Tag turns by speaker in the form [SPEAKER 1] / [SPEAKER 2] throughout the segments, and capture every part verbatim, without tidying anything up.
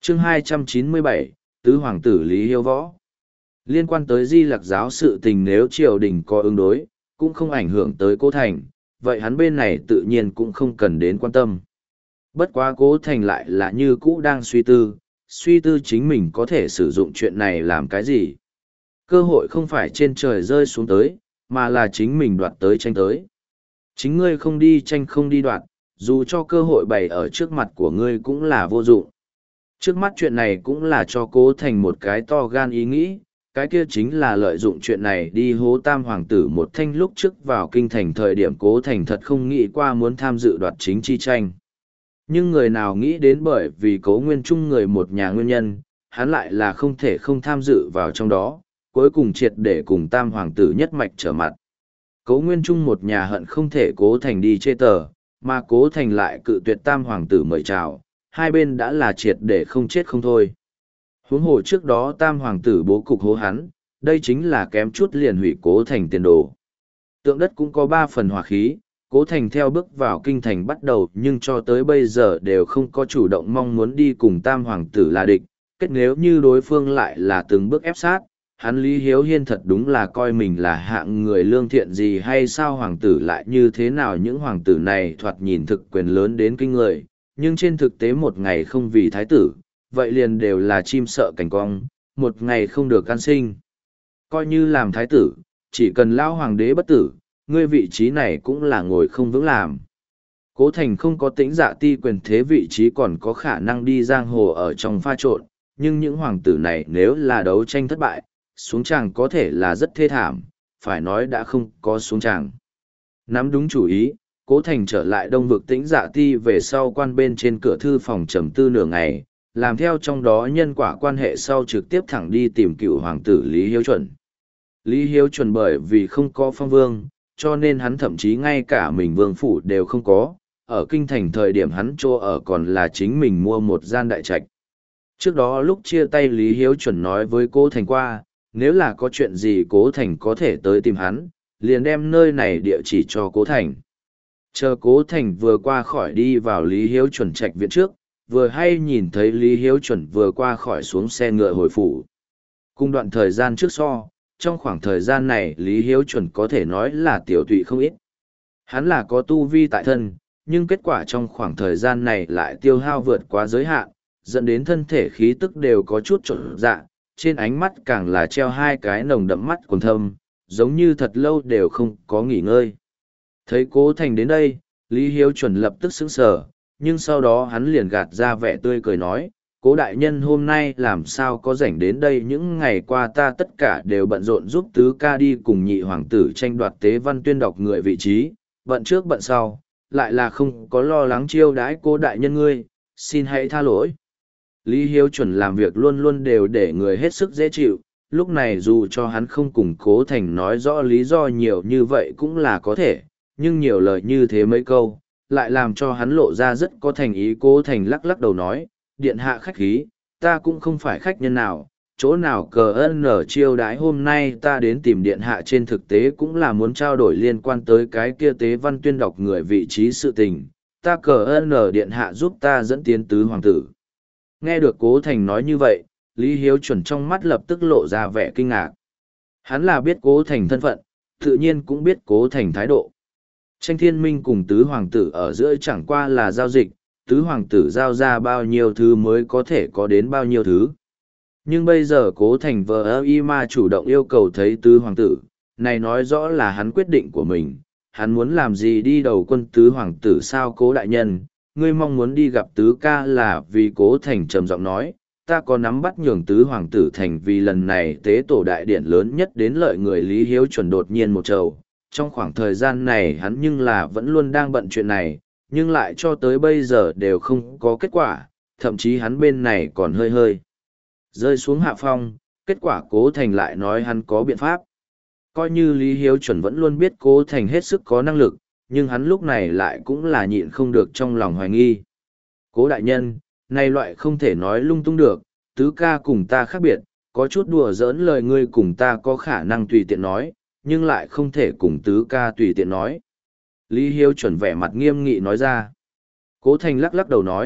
[SPEAKER 1] chương hai trăm chín mươi bảy, Tứ Hoàng tử Lý Hiếu Võ. Liên quan tới Di Lặc giáo sự tình nếu triều đình có ứng đối, cũng không ảnh hưởng tới Cố Thành, vậy hắn bên này tự nhiên cũng không cần đến quan tâm. Bất quá Cố Thành lại là như cũ đang suy tư, suy tư chính mình có thể sử dụng chuyện này làm cái gì. Cơ hội không phải trên trời rơi xuống tới, mà là chính mình đoạt tới tranh tới. Chính ngươi không đi tranh không đi đoạt, dù cho cơ hội bày ở trước mặt của ngươi cũng là vô dụng. Trước mắt chuyện này cũng là cho Cố Thành một cái to gan ý nghĩ, cái kia chính là lợi dụng chuyện này đi hố Tam Hoàng tử một thanh. Lúc trước vào kinh thành thời điểm Cố Thành thật không nghĩ qua muốn tham dự đoạt chính chi tranh. Nhưng người nào nghĩ đến bởi vì Cố Nguyên Trung người một nhà nguyên nhân, hắn lại là không thể không tham dự vào trong đó, cuối cùng triệt để cùng Tam Hoàng tử nhất mạch trở mặt. Cố Nguyên Trung một nhà hận không thể Cố Thành đi chê tờ, mà Cố Thành lại cự tuyệt Tam Hoàng tử mời chào, hai bên đã là triệt để không chết không thôi. Huống hồ trước đó Tam Hoàng tử bố cục hố hắn, đây chính là kém chút liền hủy Cố Thành tiền đồ. Tượng đất cũng có ba phần hỏa khí, Cố Thành theo bước vào kinh thành bắt đầu nhưng cho tới bây giờ đều không có chủ động mong muốn đi cùng Tam Hoàng tử là địch, kết nếu như đối phương lại là từng bước ép sát, hắn Lý Hiếu Hiên thật đúng là coi mình là hạng người lương thiện gì hay sao. Hoàng tử lại như thế nào, những hoàng tử này thoạt nhìn thực quyền lớn đến kinh người, nhưng trên thực tế một ngày không vì thái tử, vậy liền đều là chim sợ cảnh cong, một ngày không được can sinh. Coi như làm thái tử, chỉ cần lao hoàng đế bất tử, ngươi vị trí này cũng là ngồi không vững làm. Cố Thành không có tĩnh dạ ti quyền thế vị trí còn có khả năng đi giang hồ ở trong pha trộn, nhưng những hoàng tử này nếu là đấu tranh thất bại, xuống tràng có thể là rất thê thảm, phải nói đã không có xuống tràng. Nắm đúng chủ ý, Cố Thành trở lại đông vực tĩnh dạ ti về sau quan bên trên cửa thư phòng trầm tư nửa ngày, làm theo trong đó nhân quả quan hệ sau trực tiếp thẳng đi tìm cựu hoàng tử Lý Hiếu Chuẩn. Lý Hiếu Chuẩn bởi vì không có phong vương, cho nên hắn thậm chí ngay cả mình vương phủ đều không có, ở kinh thành thời điểm hắn chỗ ở còn là chính mình mua một gian đại trạch. Trước đó lúc chia tay Lý Hiếu Chuẩn nói với Cố Thành qua, nếu là có chuyện gì Cố Thành có thể tới tìm hắn, liền đem nơi này địa chỉ cho Cố Thành. Chờ Cố Thành vừa qua khỏi đi vào Lý Hiếu Chuẩn trạch viện trước, vừa hay nhìn thấy Lý Hiếu Chuẩn vừa qua khỏi xuống xe ngựa hồi phủ. Cùng đoạn thời gian trước so, trong khoảng thời gian này Lý Hiếu Chuẩn có thể nói là tiểu tụy không ít. Hắn là có tu vi tại thân, nhưng kết quả trong khoảng thời gian này lại tiêu hao vượt quá giới hạn, dẫn đến thân thể khí tức đều có chút trộn dạ, trên ánh mắt càng là treo hai cái nồng đậm mắt quần thâm, giống như thật lâu đều không có nghỉ ngơi. Thấy Cố Thành đến đây, Lý Hiếu Chuẩn lập tức sững sờ, nhưng sau đó hắn liền gạt ra vẻ tươi cười nói, Cố đại nhân hôm nay làm sao có rảnh đến đây, những ngày qua ta tất cả đều bận rộn giúp tứ ca đi cùng nhị hoàng tử tranh đoạt tế văn tuyên đọc người vị trí, bận trước bận sau, lại là không có lo lắng chiêu đãi Cố đại nhân ngươi, xin hãy tha lỗi. Lý Hiếu Chuẩn làm việc luôn luôn đều để người hết sức dễ chịu, lúc này dù cho hắn không cùng Cố Thành nói rõ lý do nhiều như vậy cũng là có thể, nhưng nhiều lời như thế mấy câu, lại làm cho hắn lộ ra rất có thành ý. Cố Thành lắc lắc đầu nói, điện hạ khách khí, ta cũng không phải khách nhân nào, chỗ nào cờ ân nở chiêu đãi hôm nay ta đến tìm điện hạ trên thực tế cũng là muốn trao đổi liên quan tới cái kia tế văn tuyên đọc người vị trí sự tình, ta cờ ân nở điện hạ giúp ta dẫn tiến tứ hoàng tử. Nghe được Cố Thành nói như vậy, Lý Hiếu Chuẩn trong mắt lập tức lộ ra vẻ kinh ngạc. Hắn là biết Cố Thành thân phận, tự nhiên cũng biết Cố Thành thái độ. Tranh Thiên Minh cùng tứ hoàng tử ở giữa chẳng qua là giao dịch, tứ hoàng tử giao ra bao nhiêu thứ mới có thể có đến bao nhiêu thứ. Nhưng bây giờ Cố Thành vờ y ma chủ động yêu cầu thấy tứ hoàng tử, này nói rõ là hắn quyết định của mình, hắn muốn làm gì đi đầu quân tứ hoàng tử sao. Cố đại nhân, ngươi mong muốn đi gặp tứ ca là vì Cố Thành trầm giọng nói, ta có nắm bắt nhường tứ hoàng tử thành vì lần này tế tổ đại điện lớn nhất đến lợi người. Lý Hiếu Chuẩn đột nhiên một trầu, trong khoảng thời gian này hắn nhưng là vẫn luôn đang bận chuyện này, nhưng lại cho tới bây giờ đều không có kết quả, thậm chí hắn bên này còn hơi hơi rơi xuống hạ phong. Kết quả Cố Thành lại nói hắn có biện pháp. Coi như Lý Hiếu Chuẩn vẫn luôn biết Cố Thành hết sức có năng lực, nhưng hắn lúc này lại cũng là nhịn không được trong lòng hoài nghi. Cố đại nhân, này loại không thể nói lung tung được, tứ ca cùng ta khác biệt, có chút đùa giỡn lời ngươi cùng ta có khả năng tùy tiện nói, nhưng lại không thể cùng tứ ca tùy tiện nói. Lý Hiếu Chuẩn vẻ mặt nghiêm nghị nói ra. Cố Thành lắc lắc đầu nói,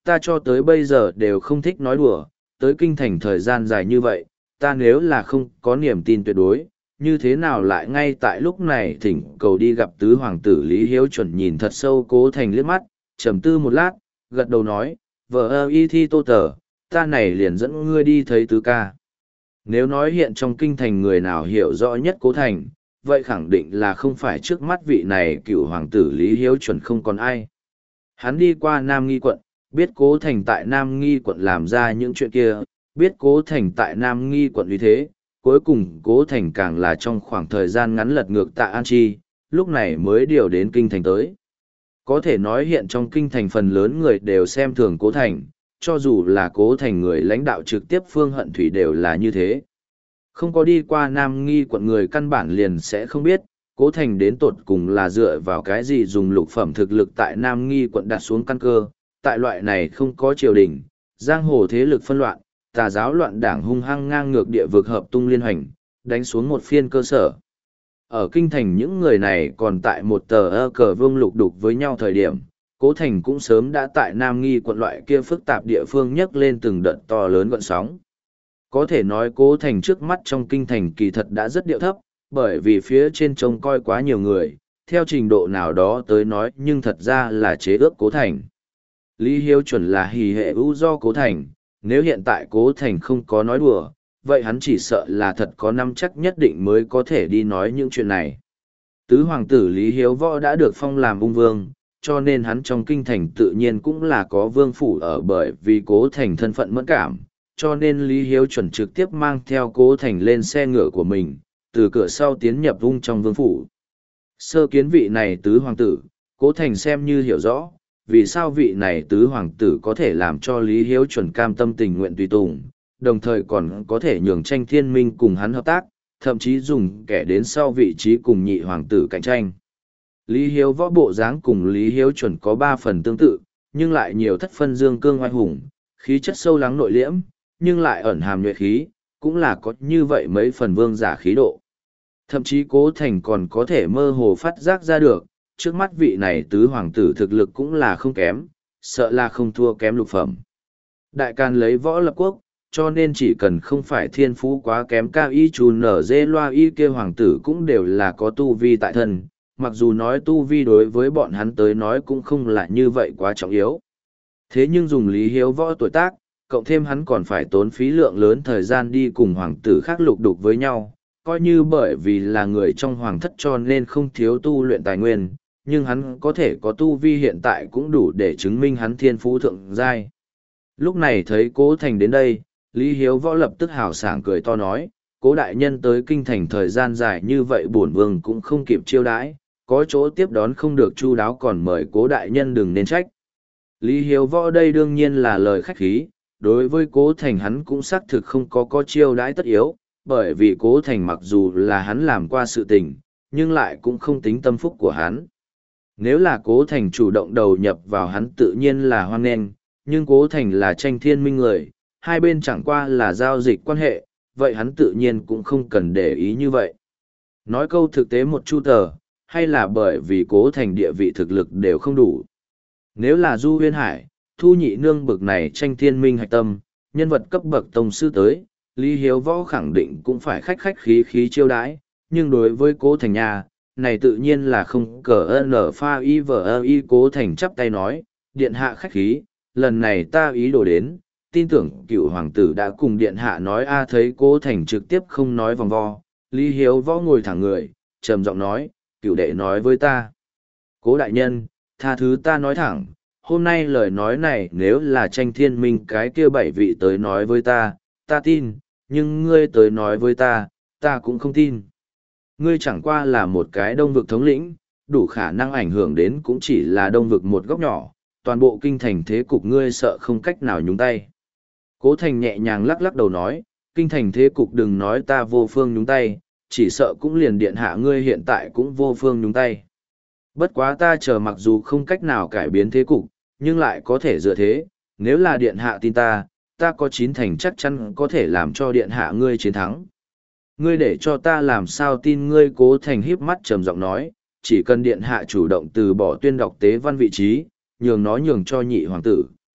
[SPEAKER 1] ta cho tới bây giờ đều không thích nói đùa, tới kinh thành thời gian dài như vậy, ta nếu là không có niềm tin tuyệt đối, như thế nào lại ngay tại lúc này thỉnh cầu đi gặp tứ hoàng tử Lý Hiếu chuẩn nhìn thật sâu Cố Thành liếc mắt, trầm tư một lát, gật đầu nói, vợ ơ y thi tô tờ, ta này liền dẫn ngươi đi thấy tứ ca. Nếu nói hiện trong kinh thành người nào hiểu rõ nhất Cố Thành, vậy khẳng định là không phải trước mắt vị này cựu hoàng tử Lý Hiếu chuẩn không còn ai. Hắn đi qua Nam Nghi quận, biết Cố Thành tại Nam Nghi quận làm ra những chuyện kia, biết Cố Thành tại Nam Nghi quận vì thế, cuối cùng Cố Thành càng là trong khoảng thời gian ngắn lật ngược Tạ An Chi, lúc này mới điều đến kinh thành tới. Có thể nói hiện trong kinh thành phần lớn người đều xem thường Cố Thành, cho dù là Cố Thành người lãnh đạo trực tiếp Phương Hận Thủy đều là như thế. Không có đi qua Nam Nghi quận người căn bản liền sẽ không biết, Cố Thành đến tột cùng là dựa vào cái gì dùng lục phẩm thực lực tại Nam Nghi quận đặt xuống căn cơ, tại loại này không có triều đình, giang hồ thế lực phân loạn, tà giáo loạn đảng hung hăng ngang ngược địa vực hợp tung liên hành, đánh xuống một phiên cơ sở. Ở kinh thành những người này còn tại một tờ ơ cờ vương lục đục với nhau thời điểm, Cố Thành cũng sớm đã tại Nam Nghi quận loại kia phức tạp địa phương nhấc lên từng đợt to lớn gọn sóng. Có thể nói Cố Thành trước mắt trong kinh thành kỳ thật đã rất điệu thấp, bởi vì phía trên trông coi quá nhiều người, theo trình độ nào đó tới nói nhưng thật ra là chế ước Cố Thành. Lý Hiếu chuẩn là hì hệ ưu do Cố Thành, nếu hiện tại Cố Thành không có nói đùa, vậy hắn chỉ sợ là thật có năm chắc nhất định mới có thể đi nói những chuyện này. Tứ hoàng tử Lý Hiếu Võ đã được phong làm ung vương, cho nên hắn trong kinh thành tự nhiên cũng là có vương phủ ở, bởi vì Cố Thành thân phận mẫn cảm, cho nên Lý Hiếu chuẩn trực tiếp mang theo Cố Thành lên xe ngựa của mình, từ cửa sau tiến nhập ung trong vương phủ. Sơ kiến vị này tứ hoàng tử, Cố Thành xem như hiểu rõ, vì sao vị này tứ hoàng tử có thể làm cho Lý Hiếu chuẩn cam tâm tình nguyện tùy tùng, đồng thời còn có thể nhường Tranh Thiên Minh cùng hắn hợp tác, thậm chí dùng kẻ đến sau vị trí cùng nhị hoàng tử cạnh tranh. Lý Hiếu Võ bộ dáng cùng Lý Hiếu chuẩn có ba phần tương tự, nhưng lại nhiều thất phân dương cương oai hùng, khí chất sâu lắng nội liễm, nhưng lại ẩn hàm nhuệ khí, cũng là có như vậy mấy phần vương giả khí độ. Thậm chí Cố Thành còn có thể mơ hồ phát giác ra được, trước mắt vị này tứ hoàng tử thực lực cũng là không kém, sợ là không thua kém lục phẩm. Đại Càn lấy võ lập quốc, cho nên chỉ cần không phải thiên phú quá kém cao y chù nở dê loa y kia hoàng tử cũng đều là có tu vi tại thân, mặc dù nói tu vi đối với bọn hắn tới nói cũng không là như vậy quá trọng yếu. Thế nhưng dùng Lý Hiếu Võ tuổi tác, cộng thêm hắn còn phải tốn phí lượng lớn thời gian đi cùng hoàng tử khác lục đục với nhau, coi như bởi vì là người trong hoàng thất cho nên không thiếu tu luyện tài nguyên, nhưng hắn có thể có tu vi hiện tại cũng đủ để chứng minh hắn thiên phú thượng giai. Lúc này thấy Cố Thành đến đây, Lý Hiếu Võ lập tức hào sảng cười to nói, Cố đại nhân tới kinh thành thời gian dài như vậy bổn vương cũng không kịp chiêu đãi, có chỗ tiếp đón không được chu đáo còn mời Cố đại nhân đừng nên trách. Lý Hiếu Võ đây đương nhiên là lời khách khí, đối với Cố Thành hắn cũng xác thực không có có chiêu đãi tất yếu, bởi vì Cố Thành mặc dù là hắn làm qua sự tình, nhưng lại cũng không tính tâm phúc của hắn. Nếu là Cố Thành chủ động đầu nhập vào hắn tự nhiên là hoan nghênh, nhưng Cố Thành là Tranh Thiên Minh người, hai bên chẳng qua là giao dịch quan hệ, vậy hắn tự nhiên cũng không cần để ý như vậy. Nói câu thực tế một chu tờ, hay là bởi vì Cố Thành địa vị thực lực đều không đủ. Nếu là Du Huyên Hải, Thu Nhị Nương bực này Tranh Thiên Minh hạch tâm, nhân vật cấp bậc tông sư tới, Lý Hiếu Võ khẳng định cũng phải khách khách khí khí chiêu đãi, nhưng đối với Cố Thành nhà, này tự nhiên là không cờ nở pha y vờ y. Cố Thành chắp tay nói, điện hạ khách khí, lần này ta ý đồ đến, tin tưởng cựu hoàng tử đã cùng điện hạ nói a. Thấy Cố Thành trực tiếp không nói vòng vo, Lý Hiếu Võ ngồi thẳng người, trầm giọng nói, cựu đệ nói với ta. Cố đại nhân, tha thứ ta nói thẳng, hôm nay lời nói này nếu là Tranh Thiên Minh cái kia bảy vị tới nói với ta, ta tin, nhưng ngươi tới nói với ta, ta cũng không tin. Ngươi chẳng qua là một cái đông vực thống lĩnh, đủ khả năng ảnh hưởng đến cũng chỉ là đông vực một góc nhỏ, toàn bộ kinh thành thế cục ngươi sợ không cách nào nhúng tay. Cố Thành nhẹ nhàng lắc lắc đầu nói, kinh thành thế cục đừng nói ta vô phương nhúng tay, chỉ sợ cũng liền điện hạ ngươi hiện tại cũng vô phương nhúng tay. Bất quá ta chờ mặc dù không cách nào cải biến thế cục, nhưng lại có thể dựa thế, nếu là điện hạ tin ta, ta có chín thành chắc chắn có thể làm cho điện hạ ngươi chiến thắng. Ngươi để cho ta làm sao tin ngươi. Cố Thành híp mắt trầm giọng nói, chỉ cần điện hạ chủ động từ bỏ tuyên đọc tế văn vị trí, nhường nó nhường cho nhị hoàng tử,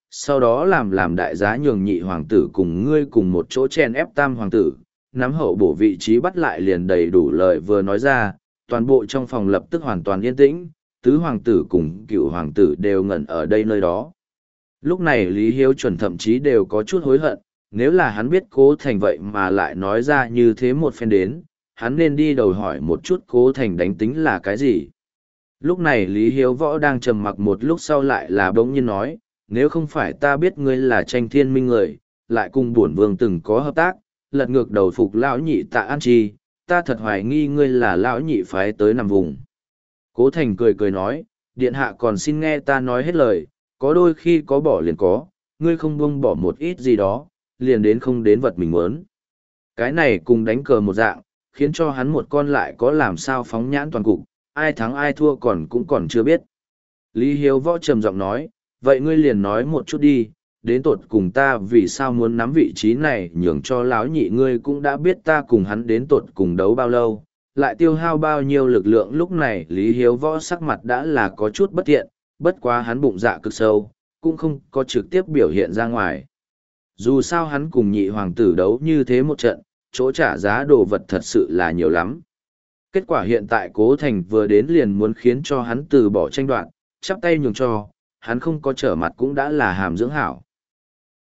[SPEAKER 1] Sau đó làm làm đại giá nhường nhị hoàng tử cùng ngươi cùng một chỗ chen ép tam hoàng tử, nắm hậu bổ vị trí bắt lại liền đầy đủ lời vừa nói ra, toàn bộ trong phòng lập tức hoàn toàn yên tĩnh, tứ hoàng tử cùng cựu hoàng tử đều ngẩn ở đây nơi đó. Lúc này Lý Hiếu chuẩn thậm chí đều có chút hối hận, nếu là hắn biết Cố Thành vậy mà lại nói ra như thế một phen đến, hắn nên đi đầu hỏi một chút Cố Thành đánh tính là cái gì. Lúc này Lý Hiếu Võ đang trầm mặc một lúc sau lại là bỗng nhiên nói, nếu không phải ta biết ngươi là tranh thiên minh người, lại cùng bổn vương từng có hợp tác, lật ngược đầu phục lão nhị Tạ An Chi, ta thật hoài nghi ngươi là lão nhị phái tới nằm vùng. Cố Thành cười cười nói, điện hạ còn xin nghe ta nói hết lời, có đôi khi có bỏ liền có, ngươi không buông bỏ một ít gì đó, liền đến không đến vật mình muốn. Cái này cùng đánh cờ một dạng, khiến cho hắn một con lại có làm sao phóng nhãn toàn cục, ai thắng ai thua còn cũng còn chưa biết. Lý Hiếu Võ trầm giọng nói, vậy ngươi liền nói một chút đi, đến tột cùng ta vì sao muốn nắm vị trí này nhường cho lão nhị ngươi cũng đã biết ta cùng hắn đến tột cùng đấu bao lâu, lại tiêu hao bao nhiêu lực lượng. Lúc này Lý Hiếu Võ sắc mặt đã là có chút bất thiện, bất quá hắn bụng dạ cực sâu, cũng không có trực tiếp biểu hiện ra ngoài. Dù sao hắn cùng nhị hoàng tử đấu như thế một trận, chỗ trả giá đồ vật thật sự là nhiều lắm. Kết quả hiện tại Cố Thành vừa đến liền muốn khiến cho hắn từ bỏ tranh đoạt, chắp tay nhường cho, hắn không có trở mặt cũng đã là hàm dưỡng hảo.